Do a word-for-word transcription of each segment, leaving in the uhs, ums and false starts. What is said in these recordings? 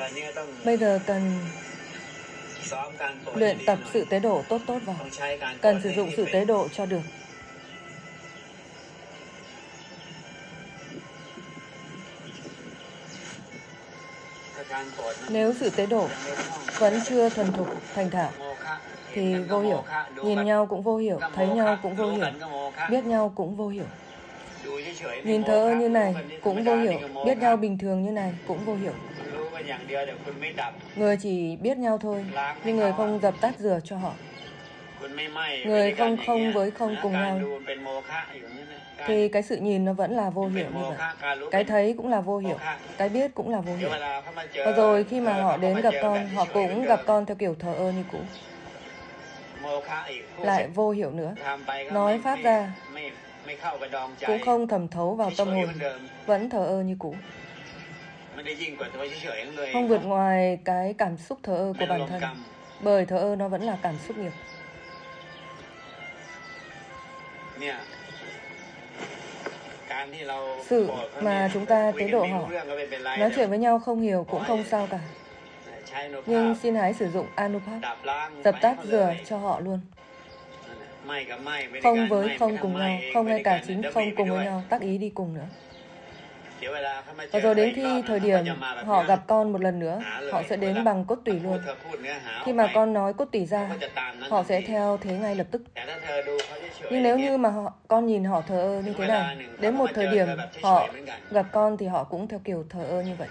Bây giờ cần luyện tập sự tế độ tốt tốt vào. Cần sử dụng sự tế độ cho được. Nếu sự tế độ vẫn chưa thuần thục thành thạo thì vô hiểu. Nhìn nhau cũng vô hiểu, thấy nhau cũng vô hiểu, biết nhau cũng vô hiểu. Nhìn thờ ơ như này cũng vô hiểu, biết nhau bình thường như này cũng vô hiểu. Người chỉ biết nhau thôi, nhưng người không dập tắt rửa cho họ. Người không không với không cùng nhau, thì cái sự nhìn nó vẫn là vô hiểu như vậy. Cái thấy cũng là vô hiểu, cái biết cũng là vô hiểu. Và rồi khi mà họ đến gặp con, họ cũng gặp con theo kiểu thờ ơ như cũ. Lại vô hiểu nữa. Nói pháp ra cũng không thẩm thấu vào tâm hồn, vẫn thờ ơ như cũ. Không vượt ngoài cái cảm xúc thờ ơ của bản thân. Bởi thờ ơ nó vẫn là cảm xúc nghiệp. Sự mà chúng ta tế độ họ, nói chuyện với nhau không hiểu cũng không sao cả. Nhưng xin hãy sử dụng Anupat, dập tắt rửa cho họ luôn. Không với không cùng nhau, không hay cả chính không cùng với nhau, tác ý đi cùng nữa. Và rồi đến khi thời điểm họ gặp con một lần nữa, họ sẽ đến bằng cốt tủy luôn. Khi mà con nói cốt tủy ra, họ sẽ theo thế ngay lập tức. Nhưng nếu như mà họ, con nhìn họ thờ ơ như thế này, đến một thời điểm họ gặp con thì họ cũng theo kiểu thờ ơ như vậy.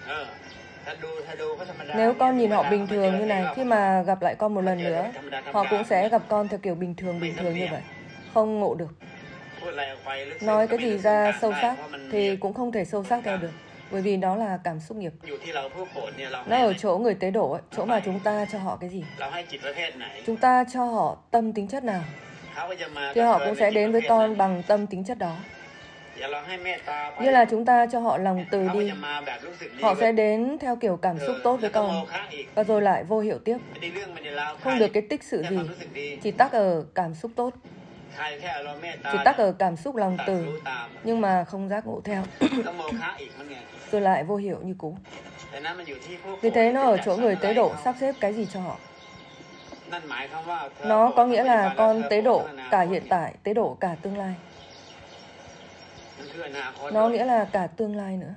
Nếu con nhìn họ bình thường như này, khi mà gặp lại con một lần nữa, họ cũng sẽ gặp con theo kiểu bình thường bình thường như vậy. Không ngộ được. Nói cái gì ra sâu sắc thì cũng không thể sâu sắc theo được. Bởi vì đó là cảm xúc nghiệp. Nó ở chỗ người tế độ ấy, chỗ mà chúng ta cho họ cái gì. Chúng ta cho họ tâm tính chất nào, thì họ cũng sẽ đến với con bằng tâm tính chất đó. Như là chúng ta cho họ lòng từ đi, họ sẽ đến theo kiểu cảm xúc tốt với con. Và rồi lại vô hiểu tiếp. Không được cái tích sự gì, chỉ tắc ở cảm xúc tốt, chỉ tắc ở cảm xúc lòng từ, nhưng mà không giác ngộ theo. Rồi lại vô hiểu như cũ. Vì thế nó ở chỗ người tế độ sắp xếp cái gì cho họ. Nó có nghĩa là con tế độ cả hiện tại, tế độ cả tương lai. Nó nghĩa là cả tương lai nữa.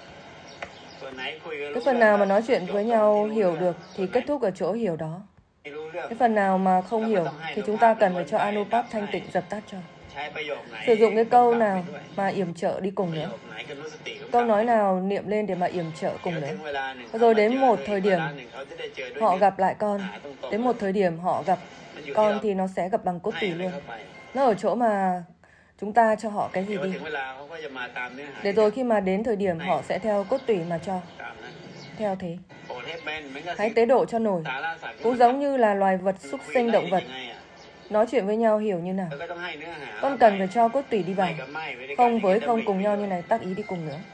Cái phần nào mà nói chuyện với nhau hiểu được thì kết thúc ở chỗ hiểu đó. Cái phần nào mà không hiểu thì chúng ta cần phải cho Anupat thanh tịnh dập tắt cho. Sử dụng cái câu nào mà yểm trợ đi cùng nữa. Câu nói nào niệm lên để mà yểm trợ cùng nữa. Rồi đến một thời điểm họ gặp lại con. Đến một thời điểm họ gặp con thì nó sẽ gặp bằng cốt tủy luôn. Nó ở chỗ mà chúng ta cho họ cái gì đi. Để rồi khi mà đến thời điểm họ sẽ theo cốt tủy mà cho. Theo thế. Hãy tế độ cho nổi. Cũng giống như là loài vật súc sinh động vật. Nói chuyện với nhau hiểu như nào. Con cần phải cho cốt tủy đi vào. Không với không cùng nhau như này, tác ý đi cùng nữa.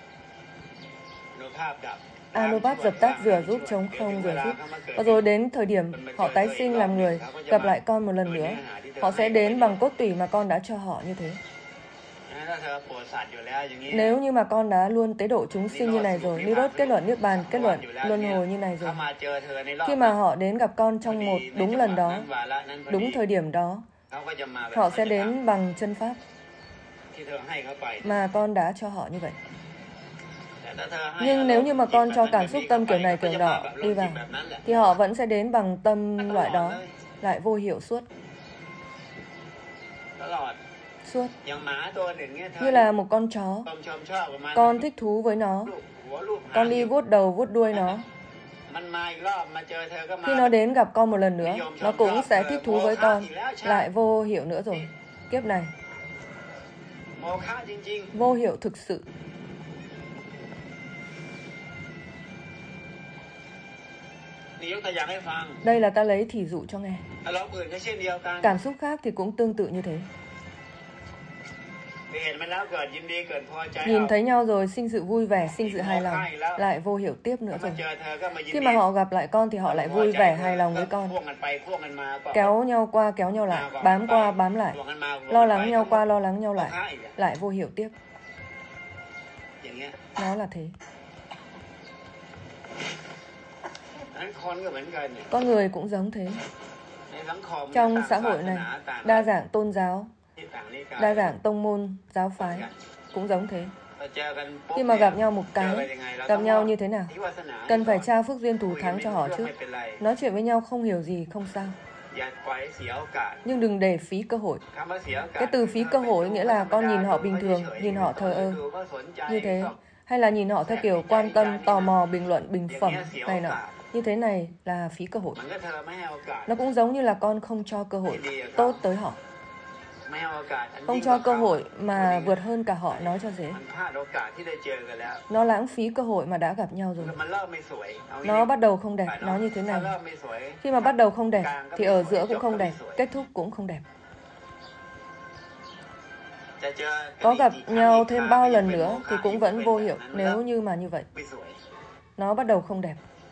Anupat dập tắt rửa giúp, chống không rửa giúp. Và rồi đến thời điểm họ tái sinh làm người, gặp lại con một lần nữa, họ sẽ đến bằng cốt tủy mà con đã cho họ như thế. Nếu như mà con đã luôn tế độ chúng sinh như này rồi, Nirod kết luận Niết Bàn, kết luận luân hồi như này rồi, khi mà họ đến gặp con trong một đúng lần đó, đúng thời điểm đó, họ sẽ đến bằng chân pháp mà con đã cho họ như vậy. Nhưng nếu như mà con cho cảm xúc tâm kiểu này kiểu nọ đi vào, thì họ vẫn sẽ đến bằng tâm loại đó, lại vô hiểu suốt. Suốt. Như là một con chó, con thích thú với nó, con đi vuốt đầu vuốt đuôi nó. Khi nó đến gặp con một lần nữa, nó cũng sẽ thích thú với con, lại vô hiểu nữa rồi. Kiếp này vô hiểu thực sự. Đây là ta lấy thí dụ cho nghe. Cảm xúc khác thì cũng tương tự như thế. Nhìn thấy nhau rồi sinh sự vui vẻ, sinh sự hài lòng, lại vô hiểu tiếp nữa rồi. Khi mà họ gặp lại con thì họ lại vui vẻ, hài lòng với con. Kéo nhau qua, kéo nhau lại, bám qua, bám lại. Lo lắng nhau qua, lo lắng nhau lại, lại vô hiểu tiếp. Nó là thế. Con người cũng giống thế. Trong xã hội này, đa dạng tôn giáo, đa dạng tông môn, giáo phái cũng giống thế. Khi mà gặp nhau một cái, gặp nhau như thế nào? Cần phải trao phước duyên thù thắng cho họ chứ. Nói chuyện với nhau không hiểu gì không sao. Nhưng đừng để phí cơ hội. Cái từ phí cơ hội nghĩa là con nhìn họ bình thường, nhìn họ thờ ơ. Như thế. Hay là nhìn họ theo kiểu quan tâm, tò mò, bình luận, bình phẩm, này nọ. Như thế này là phí cơ hội. Nó cũng giống như là con không cho cơ hội tốt tới họ. Không cho cơ hội mà vượt hơn cả họ, nói cho dễ. Nó lãng phí cơ hội mà đã gặp nhau rồi. Nó bắt đầu không đẹp, nó như thế này. Khi mà bắt đầu không đẹp, thì ở giữa cũng không đẹp, kết thúc cũng không đẹp. Có gặp nhau thêm bao lần nữa thì cũng vẫn vô hiệu nếu như mà như vậy. Nó bắt đầu không đẹp.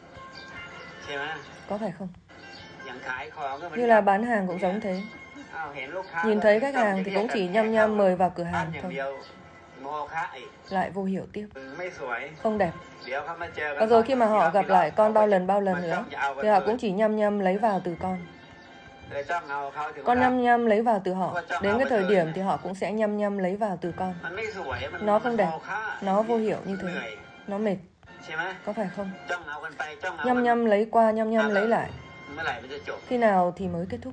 Có phải không? Như là bán hàng cũng giống thế. Nhìn thấy khách hàng thì cũng chỉ nhăm nhăm mời vào cửa hàng thôi. Lại vô hiệu tiếp. Không đẹp. Và rồi khi mà họ gặp lại con bao lần bao lần nữa, thì họ cũng chỉ nhăm nhăm lấy vào từ con. Con nhăm nhăm lấy vào từ họ. Đến cái thời điểm thì họ cũng sẽ nhăm nhăm lấy vào từ con. Nó không đẹp. Nó vô hiệu như thế. Nó mệt. Có phải không? Nhăm nhăm lấy qua, nhăm nhăm lấy lại. Khi nào thì mới kết thúc?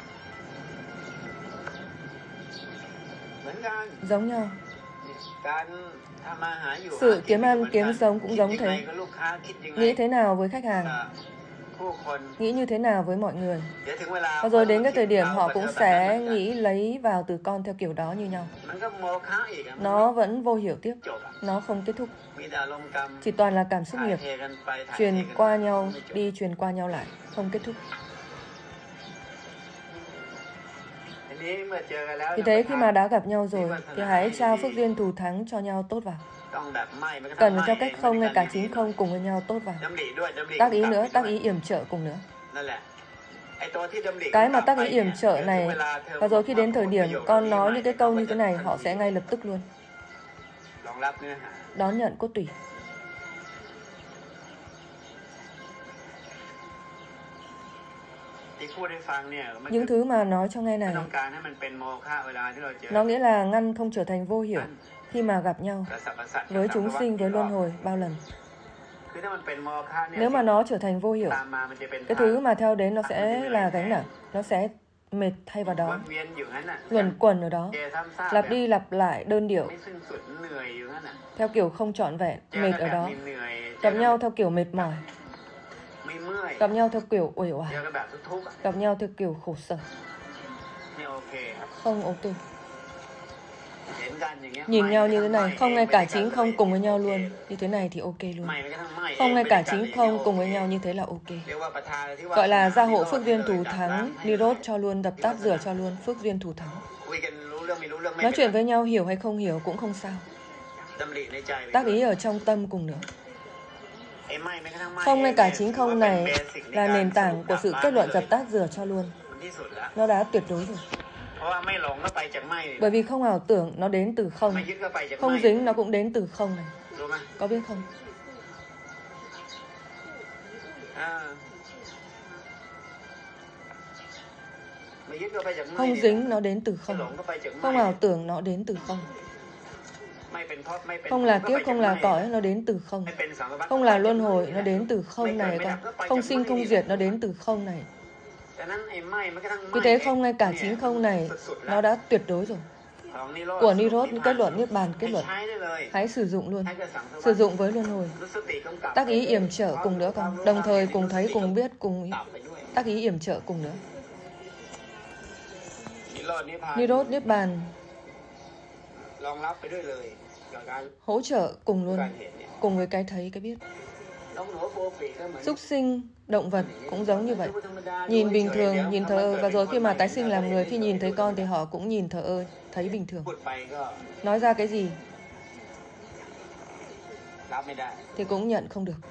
Giống nhau. Sự kiếm ăn, kiếm sống cũng giống thế. Nghĩ thế nào với khách hàng? Nghĩ như thế nào với mọi người? Và rồi đến cái thời điểm họ cũng sẽ nghĩ lấy vào từ con theo kiểu đó như nhau. Nó vẫn vô hiệu tiếp. Nó không kết thúc. Chỉ toàn là cảm xúc nghiệp. Truyền qua nhau, đi truyền qua nhau lại. Không kết thúc. Vì thế khi mà đã gặp nhau rồi thì hãy trao phước duyên thù thắng cho nhau tốt vào. Cần theo cách không hay cả chính không cùng với nhau tốt vào. Tác ý nữa, tác ý yểm trợ cùng nữa. Cái mà tác ý yểm trợ này, và rồi khi đến thời điểm con nói những cái câu như thế này, họ sẽ ngay lập tức luôn đón nhận cốt tủy. Những thứ mà nói cho nghe này, nó nghĩa là ngăn không trở thành vô hiểu khi mà gặp nhau với chúng sinh, với luân hồi bao lần. Nếu mà nó trở thành vô hiểu, cái thứ mà theo đến nó sẽ là gánh nặng, nó sẽ mệt thay vào đó, luẩn quẩn ở đó, lặp đi lặp lại đơn điệu, theo kiểu không trọn vẹn, mệt ở đó, gặp nhau theo kiểu mệt mỏi, gặp nhau theo kiểu uể oải, gặp nhau theo kiểu khổ sở. Không ok. Nhìn nhau như thế này, không ngay cả chính không cùng với nhau luôn, như thế này thì ok luôn. Không ngay cả chính không cùng với nhau như thế là ok. Gọi là gia hộ phước duyên thù thắng, Nirod cho luôn, đập tắt rửa cho luôn, phước duyên thù thắng. Nói chuyện với nhau hiểu hay không hiểu cũng không sao. Tác ý ở trong tâm cùng nữa. Không ngay cả chính không này là nền tảng của sự kết luận dập tắt rửa cho luôn. Nó đã tuyệt đối rồi. Bởi vì không ảo tưởng nó đến từ không. Không dính nó cũng đến từ không này. Có biết không? Không dính nó đến từ không. Không ảo tưởng nó đến từ không. Không là kiếp, không là cõi, nó đến từ không. Không là luân hồi, nó đến từ không này con. Không sinh, không diệt, nó đến từ không này. Vì thế không ngay cả chính không này, nó đã tuyệt đối rồi. Của Nirod, kết luận, Niết Bàn, kết luận. Hãy sử dụng luôn. Sử dụng với luân hồi. Tác ý yểm trợ cùng nữa con. Đồng thời cùng thấy, cùng biết, cùng tác ý yểm trợ cùng nữa. Nirod, Niết Bàn hỗ trợ cùng luôn. Cùng với cái thấy, cái biết. Súc sinh, động vật cũng giống như vậy. Nhìn bình thường, nhìn thờ ơ. Và rồi khi mà tái sinh làm người, khi nhìn thấy con thì họ cũng nhìn thờ ơ, thấy bình thường. Nói ra cái gì thì cũng nhận không được.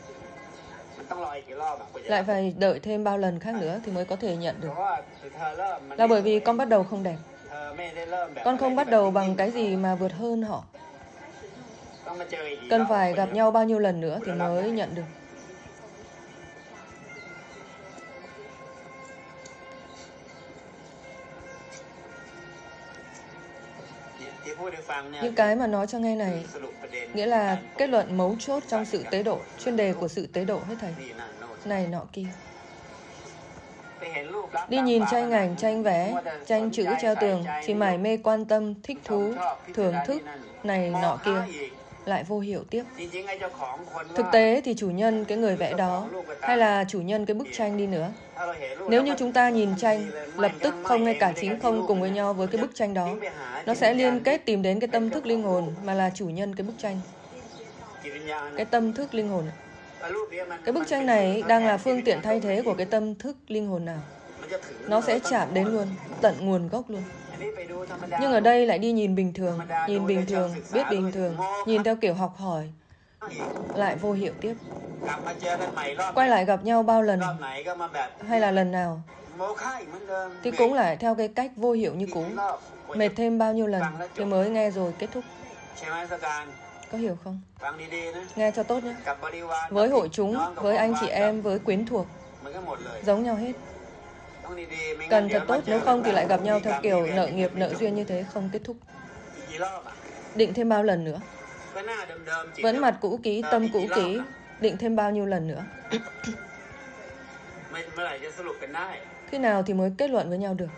Lại phải đợi thêm bao lần khác nữa thì mới có thể nhận được. Là bởi vì con bắt đầu không đẹp. Con không bắt đầu bằng cái gì mà vượt hơn họ. Cần phải gặp nhau bao nhiêu lần nữa thì mới nhận được. Những cái mà nói cho nghe này nghĩa là kết luận mấu chốt trong sự tế độ, chuyên đề của sự tế độ hết thầy. Này nọ kia. Đi nhìn tranh ảnh, tranh vẽ, tranh chữ treo tường, chỉ mải mê quan tâm, thích thú, thưởng thức, này nọ kia, lại vô hiểu tiếp. Thực tế thì chủ nhân cái người vẽ đó, hay là chủ nhân cái bức tranh đi nữa. Nếu như chúng ta nhìn tranh, lập tức không ngay cả chính không cùng với nhau với cái bức tranh đó, nó sẽ liên kết tìm đến cái tâm thức linh hồn mà là chủ nhân cái bức tranh. Cái tâm thức linh hồn. Cái bức tranh này đang là phương tiện thay thế của cái tâm thức linh hồn nào. Nó sẽ chạm đến luôn, tận nguồn gốc luôn. Nhưng ở đây lại đi nhìn bình thường, nhìn bình thường, biết bình thường, nhìn theo kiểu học hỏi, lại vô hiệu tiếp. Quay lại gặp nhau bao lần, hay là lần nào, thì cũng lại theo cái cách vô hiệu như cũ. Mệt thêm bao nhiêu lần thì mới nghe rồi kết thúc. Có hiểu không? Nghe cho tốt nhé. Với hội chúng, với anh chị em, với quyến thuộc, giống nhau hết. Cần thật tốt, nếu không thì lại gặp nhau theo kiểu nợ nghiệp, nợ duyên như thế, không kết thúc. Định thêm bao lần nữa? Vẫn mặt cũ kỹ, tâm cũ kỹ, định thêm bao nhiêu lần nữa? Khi nào thì mới kết luận với nhau được?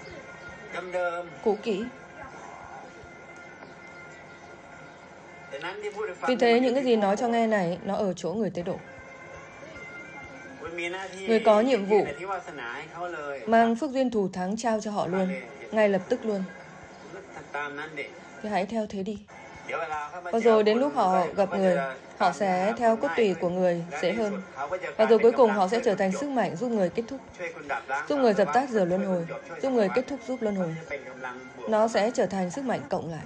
Cũ kỹ. Vì thế những cái gì nói cho nghe này, nó ở chỗ người tế độ. Người có nhiệm vụ mang phước duyên thù thắng trao cho họ luôn, ngay lập tức luôn. Thì hãy theo thế đi. Và rồi đến lúc họ gặp người, họ sẽ theo cốt tùy của người dễ hơn. Và rồi cuối cùng họ sẽ trở thành sức mạnh giúp người kết thúc, giúp người dập tắt rửa luân hồi, giúp người kết thúc giúp luân hồi. Nó sẽ trở thành sức mạnh cộng lại.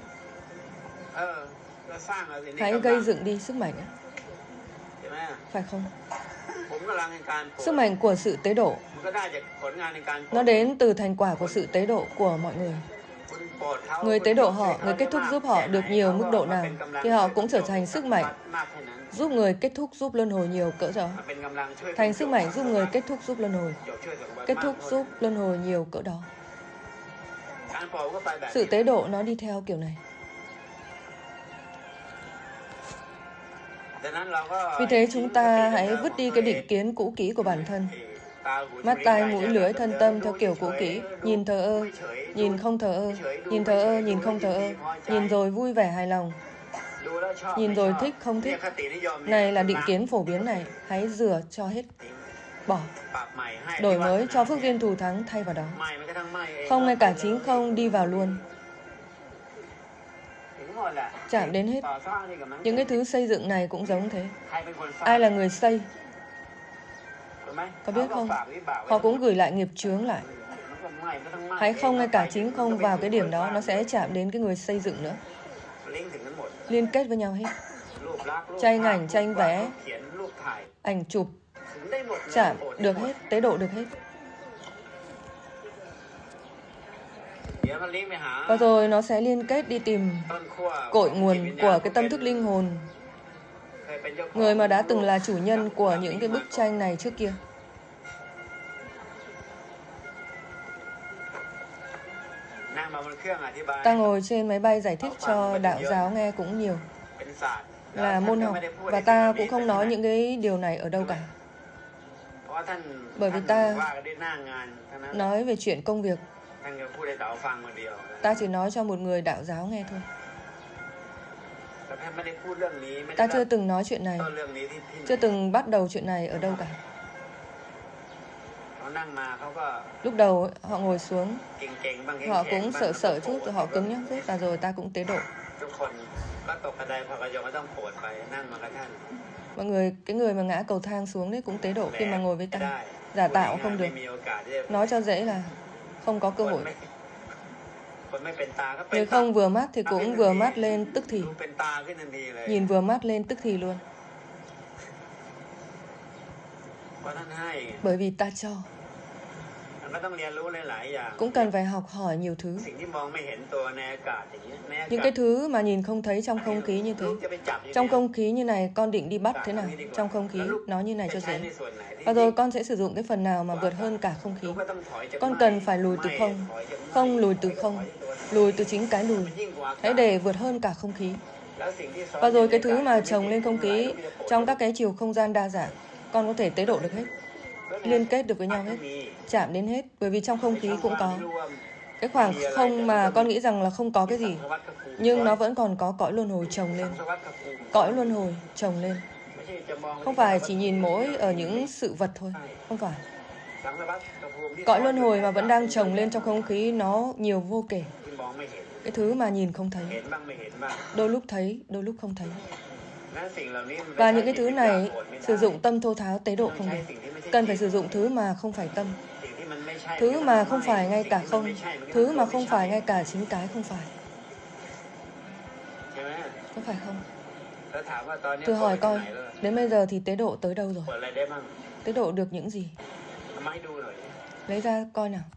Hãy gây dựng đi sức mạnh. Phải không? Sức mạnh của sự tế độ, nó đến từ thành quả của sự tế độ của mọi người. Người tế độ họ, người kết thúc giúp họ được nhiều mức độ nào, thì họ cũng trở thành sức mạnh giúp người kết thúc giúp luân hồi nhiều cỡ đó. Thành sức mạnh giúp người kết thúc giúp luân hồi, kết thúc giúp luân hồi nhiều cỡ đó. Sự tế độ nó đi theo kiểu này. Vì thế chúng ta hãy vứt đi cái định kiến cũ kỹ của bản thân. Mắt, tai, mũi, lưỡi, thân tâm theo kiểu cũ kỹ. Nhìn thờ ơ, nhìn không thờ ơ, nhìn thờ ơ, nhìn không thờ ơ, nhìn rồi vui vẻ hài lòng, nhìn rồi thích không thích. Này là định kiến phổ biến này, hãy rửa cho hết, bỏ, đổi mới cho phước duyên thù thắng thay vào đó. Không ngay cả chính không đi vào luôn. Chạm đến hết. Những cái thứ xây dựng này cũng giống thế. Ai là người xây? Có biết không? Họ cũng gửi lại nghiệp chướng lại. Hãy không ngay cả chính không vào cái điểm đó, nó sẽ chạm đến cái người xây dựng nữa. Liên kết với nhau hết. Tranh ảnh, tranh vẽ, ảnh chụp, chạm được hết, tế độ được hết. Và rồi nó sẽ liên kết đi tìm cội nguồn của cái tâm thức linh hồn, người mà đã từng là chủ nhân của những cái bức tranh này trước kia. Ta ngồi trên máy bay giải thích cho đạo giáo nghe cũng nhiều, là môn học, và ta cũng không nói những cái điều này ở đâu cả. Bởi vì ta nói về chuyện công việc. Ta chỉ nói cho một người đạo giáo nghe thôi. Ta chưa từng nói chuyện này, chưa từng bắt đầu chuyện này ở đâu cả. Lúc đầu họ ngồi xuống, họ cũng sợ sợ chút, rồi họ cứng nhắc chút, và rồi ta cũng tế độ. Mọi người, cái người mà ngã cầu thang xuống đấy cũng tế độ khi mà ngồi với ta. Giả tạo không được. Nói cho dễ là không có cơ hội. Người không vừa mắt thì cũng vừa mắt lên tức thì. Nhìn vừa mắt lên tức thì luôn. Bởi vì ta cho. Cũng cần phải học hỏi nhiều thứ. Những cái thứ mà nhìn không thấy trong không khí như thế. Trong không khí như này con định đi bắt thế nào? Trong không khí nó như này cho dễ. Và rồi con sẽ sử dụng cái phần nào mà vượt hơn cả không khí. Con cần phải lùi từ không. Không lùi từ không. lùi từ chính cái lùi. Hãy để vượt hơn cả không khí. Và rồi cái thứ mà chồng lên không khí trong các cái chiều không gian đa dạng, con có thể tế độ được hết, liên kết được với nhau hết, chạm đến hết, bởi vì trong không khí cũng có. Cái khoảng không mà con nghĩ rằng là không có cái gì, nhưng nó vẫn còn có cõi luân hồi chồng lên. Cõi luân hồi chồng lên. Không phải chỉ nhìn mỗi ở những sự vật thôi, không phải. Cõi luân hồi mà vẫn đang chồng lên trong không khí, nó nhiều vô kể. Cái thứ mà nhìn không thấy, đôi lúc thấy, đôi lúc không thấy. Và những cái thứ này sử dụng tâm thô tháo tế độ không được. Cần phải sử dụng thứ mà không phải tâm, thứ mà không phải ngay cả không, thứ mà không phải ngay cả chính cái không phải. Có phải không? Thử hỏi coi, đến bây giờ thì tế độ tới đâu rồi? Tế độ được những gì? Lấy ra coi nào.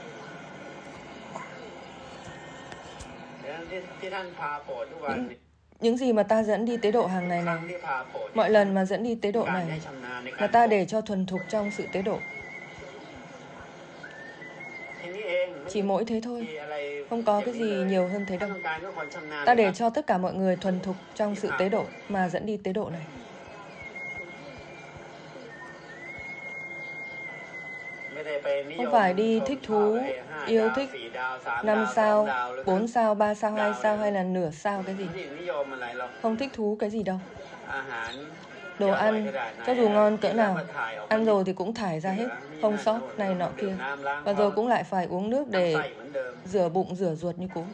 Những, những gì mà ta dẫn đi tế độ hàng ngày này, mọi lần mà dẫn đi tế độ này, là ta để cho thuần thục trong sự tế độ. Chỉ mỗi thế thôi, không có cái gì nhiều hơn thế đâu. Ta để cho tất cả mọi người thuần thục trong sự tế độ mà dẫn đi tế độ này. Không phải đi thích thú, yêu thích năm sao, bốn sao, ba sao, hai sao hay là nửa sao cái gì. Không thích thú cái gì đâu. Đồ ăn, cho dù ngon cỡ nào, ăn rồi thì cũng thải ra hết, không sót này nọ kia. Và rồi cũng lại phải uống nước để rửa bụng, rửa ruột như cũ.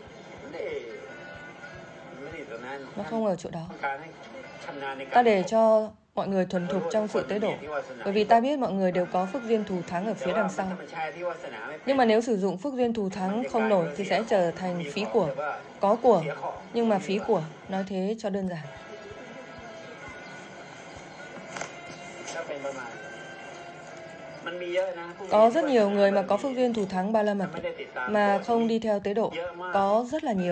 Nó không ở chỗ đó. Ta để cho mọi người thuần thục trong sự tế độ, bởi vì ta biết mọi người đều có phước duyên thù thắng ở phía đằng sau. Nhưng mà nếu sử dụng phước duyên thù thắng không nổi thì sẽ trở thành phí của. Có của, nhưng mà phí của. Nói thế cho đơn giản. Có rất nhiều người mà có phước duyên thù thắng ba la mật mà không đi theo tế độ. Có rất là nhiều.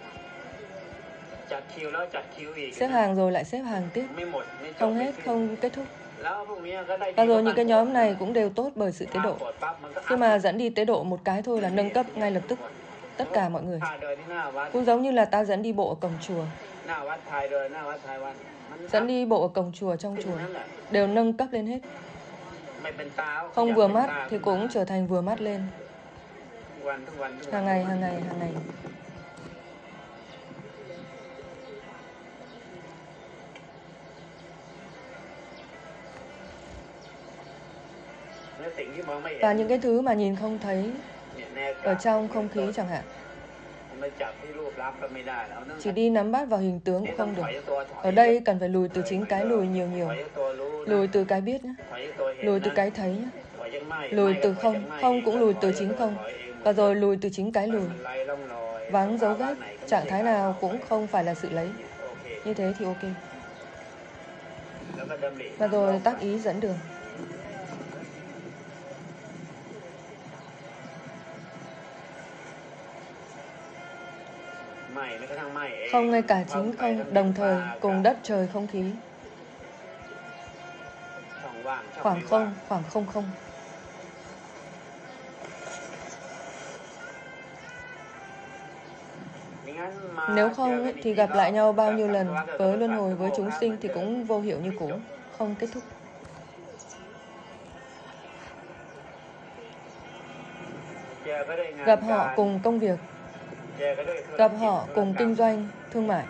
Xếp hàng rồi lại xếp hàng tiếp, không hết, không kết thúc. Và rồi những cái nhóm này cũng đều tốt bởi sự tế độ. Khi mà dẫn đi tế độ một cái thôi là nâng cấp ngay lập tức tất cả mọi người. Cũng giống như là ta dẫn đi bộ ở cổng chùa. Dẫn đi bộ ở cổng chùa, trong chùa, đều nâng cấp lên hết. Không vừa mắt thì cũng trở thành vừa mắt lên. Hàng ngày, hàng ngày, hàng ngày. Và những cái thứ mà nhìn không thấy ở trong không khí chẳng hạn, chỉ đi nắm bắt vào hình tướng cũng không được. Ở đây cần phải lùi từ chính cái lùi nhiều nhiều. Lùi từ cái biết nhé, lùi từ cái thấy nhé, lùi từ không, không cũng lùi từ chính không, và rồi lùi từ chính cái lùi. Vắng dấu vết, trạng thái nào cũng không phải là sự lấy. Như thế thì ok. Và rồi tác ý dẫn đường. Không ngay cả chính không, đồng thời cùng đất trời không khí. Khoảng không, khoảng không không. Nếu không thì gặp lại nhau bao nhiêu lần với luân hồi với chúng sinh thì cũng vô hiệu như cũ, không kết thúc. Gặp họ cùng công việc, gặp họ cùng kinh doanh, thương mại,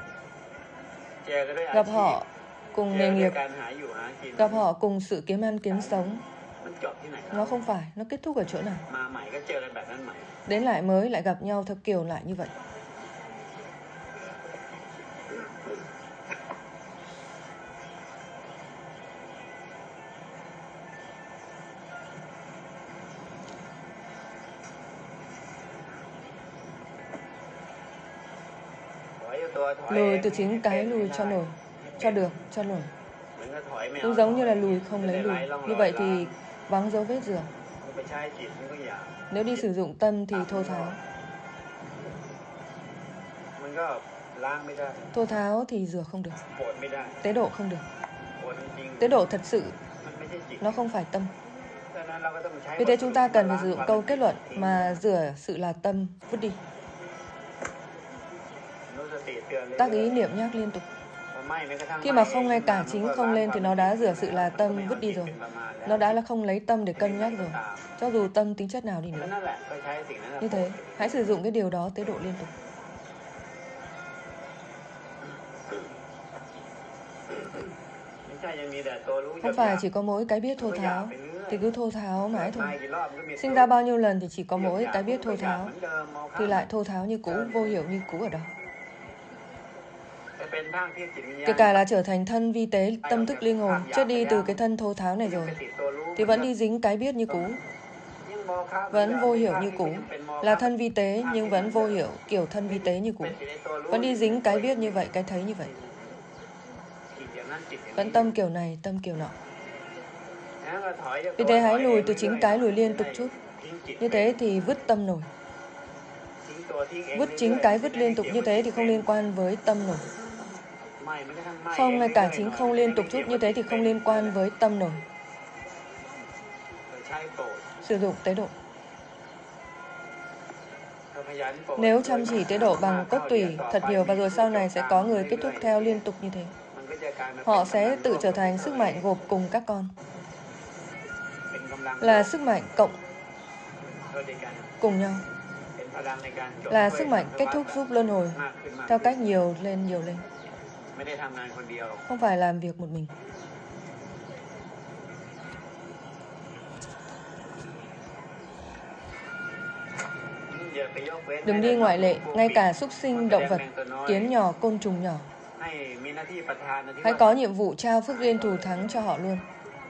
gặp họ cùng nghề nghiệp, gặp họ cùng sự kiếm ăn kiếm sống. Nó không phải, nó kết thúc ở chỗ nào. Đến lại mới lại gặp nhau theo kiểu lại như vậy. Lùi từ chính cái lùi cho nổi, cho được, cho nổi. Cũng giống như là lùi không lấy lùi. Như vậy thì vắng dấu vết rửa. Nếu đi sử dụng tâm thì thô tháo. Thô tháo thì rửa không được. Tế độ không được. Tế độ thật sự, nó không phải tâm. Vì thế chúng ta cần phải sử dụng câu kết luận mà rửa sự là tâm vứt đi. tác ý niệm nhắc liên tục. Khi mà không ngay cả chính không lên thì nó đã rửa sự là tâm vứt đi rồi. Nó đã là không lấy tâm để cân nhắc rồi, cho dù tâm tính chất nào đi nữa. Như thế, hãy sử dụng cái điều đó tế độ liên tục. Không phải chỉ có mỗi cái biết thô tháo thì cứ thô tháo mãi thôi. Sinh ra bao nhiêu lần thì chỉ có mỗi cái biết thô tháo thì lại thô tháo như cũ, vô hiểu như cũ ở đó. Kể cả là trở thành thân vi tế, tâm thức linh hồn, chết đi từ cái thân thô tháo này rồi, thì vẫn đi dính cái biết như cũ, vẫn vô hiểu như cũ, là thân vi tế nhưng vẫn vô hiểu kiểu thân vi tế như cũ, vẫn đi dính cái biết như vậy, cái thấy như vậy, vẫn tâm kiểu này, tâm kiểu nọ. Vì thế hãy lùi từ chính cái lùi liên tục chút. Như thế thì vứt tâm nổi. Vứt chính cái vứt liên tục như thế thì không liên quan với tâm nổi. Không, ngay cả chính không liên tục chút như thế thì không liên quan với tâm nổi. Sử dụng tế độ. Nếu chăm chỉ tế độ bằng cốt tủy thật nhiều và rồi sau này sẽ có người kết thúc theo liên tục như thế. Họ sẽ tự trở thành sức mạnh gộp cùng các con. Là sức mạnh cộng cùng nhau. Là sức mạnh kết thúc giúp luân hồi theo cách nhiều lên nhiều lên. Không phải làm việc một mình. Đừng đi ngoại lệ, ngay cả súc sinh, động vật, kiến nhỏ, côn trùng nhỏ. Hãy có nhiệm vụ trao phước duyên thù thắng cho họ luôn.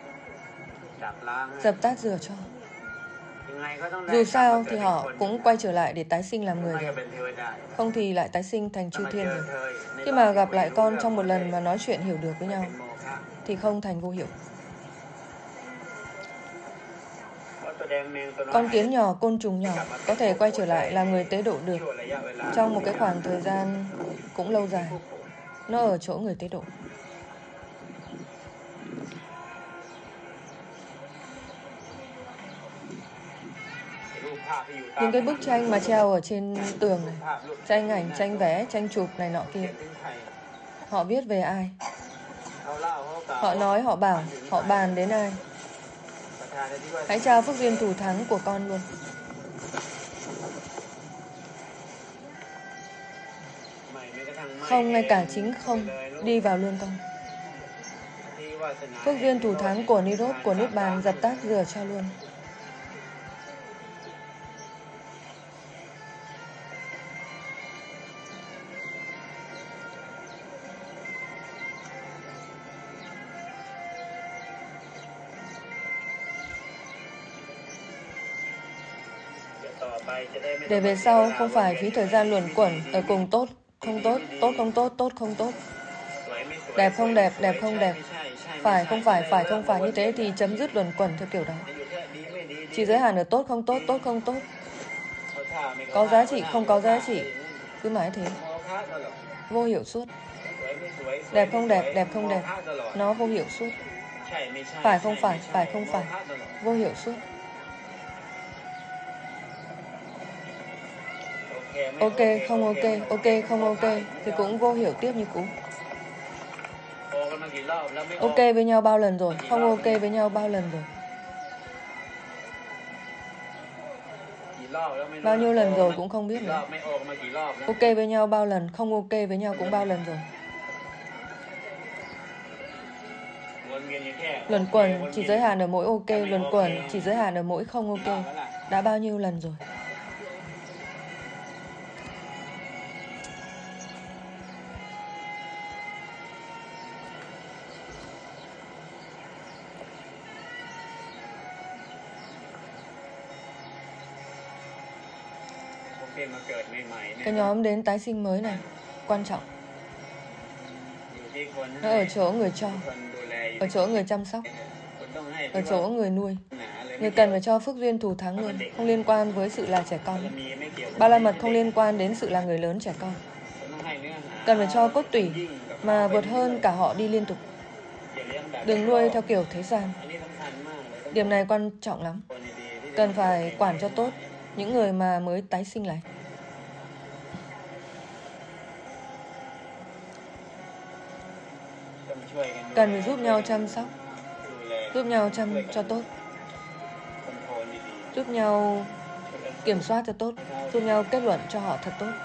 Dập tắt rửa cho. Dù sao thì họ cũng quay trở lại để tái sinh làm người rồi. Không thì lại tái sinh thành chư thiên rồi. Khi mà gặp lại con trong một lần mà nói chuyện hiểu được với nhau thì không thành vô hiểu. Con kiến nhỏ, côn trùng nhỏ có thể quay trở lại làm người tế độ được trong một cái khoảng thời gian cũng lâu dài. Nó ở chỗ người tế độ. Những cái bức tranh mà treo ở trên tường này, tranh ảnh, tranh vẽ, tranh chụp này nọ kia, họ viết về ai? Họ nói, họ bảo, họ bàn đến ai? Hãy trao phước duyên thù thắng của con luôn. Không, ngay cả chính không, đi vào luôn con. Phước duyên thù thắng của Nirod, của Niết Bàn dập tắt rửa cho luôn. Để về sau không phải phí thời gian luẩn quẩn ở cùng tốt, không tốt, tốt không tốt, tốt không tốt, đẹp không đẹp, đẹp không đẹp, phải không phải, phải không phải, như thế thì chấm dứt luẩn quẩn theo kiểu đó. Chỉ giới hạn ở tốt không tốt, tốt không tốt, có giá trị không có giá trị, cứ mãi thế, vô hiểu suốt. Đẹp không đẹp, đẹp không đẹp, nó vô hiểu suốt. Phải không phải, phải không phải, vô hiểu suốt. Ok, không ok, ok, không ok, thì cũng vô hiểu tiếp như cũ. Ok với nhau bao lần rồi, không ok với nhau bao lần rồi. Bao nhiêu lần rồi cũng không biết nữa. Ok với nhau bao lần, không ok với nhau cũng bao lần rồi. Luẩn quẩn chỉ giới hạn ở mỗi ok, luẩn quẩn chỉ giới hạn ở mỗi không ok. Đã bao nhiêu lần rồi. Cái nhóm đến tái sinh mới này quan trọng. Nó ở chỗ người cho, ở chỗ người chăm sóc, ở chỗ người nuôi. Người cần phải cho phước duyên thù thắng luôn, không liên quan với sự là trẻ con. Ba la mật không liên quan đến sự là người lớn trẻ con. Cần phải cho cốt tủy mà vượt hơn cả họ đi liên tục. Đừng nuôi theo kiểu thế gian. Điểm này quan trọng lắm. Cần phải quản cho tốt những người mà mới tái sinh lại. cần phải giúp nhau chăm sóc, giúp nhau chăm cho tốt, giúp nhau kiểm soát cho tốt, giúp nhau kết luận cho họ thật tốt.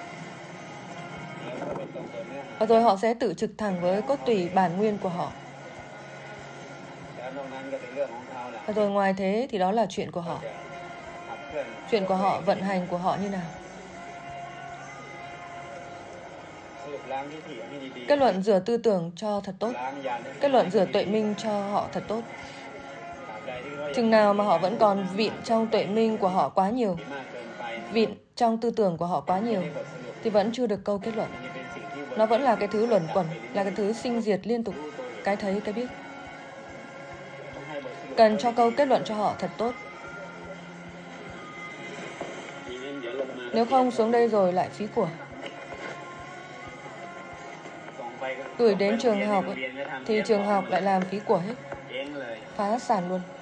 Và rồi họ sẽ tự trực thẳng với cốt tủy bản nguyên của họ. Và rồi ngoài thế thì đó là chuyện của họ. Chuyện của họ, vận hành của họ như nào. Kết luận rửa tư tưởng cho thật tốt. Kết luận rửa tuệ minh cho họ thật tốt. Chừng nào mà họ vẫn còn vịn trong tuệ minh của họ quá nhiều, vịn trong tư tưởng của họ quá nhiều, thì vẫn chưa được câu kết luận. Nó vẫn là cái thứ luẩn quẩn, là cái thứ sinh diệt liên tục, cái thấy, cái biết. Cần cho câu kết luận cho họ thật tốt. Nếu không xuống đây rồi lại phí của. Gửi đến trường học ấy, thì trường học lại làm phí của hết, phá sản luôn.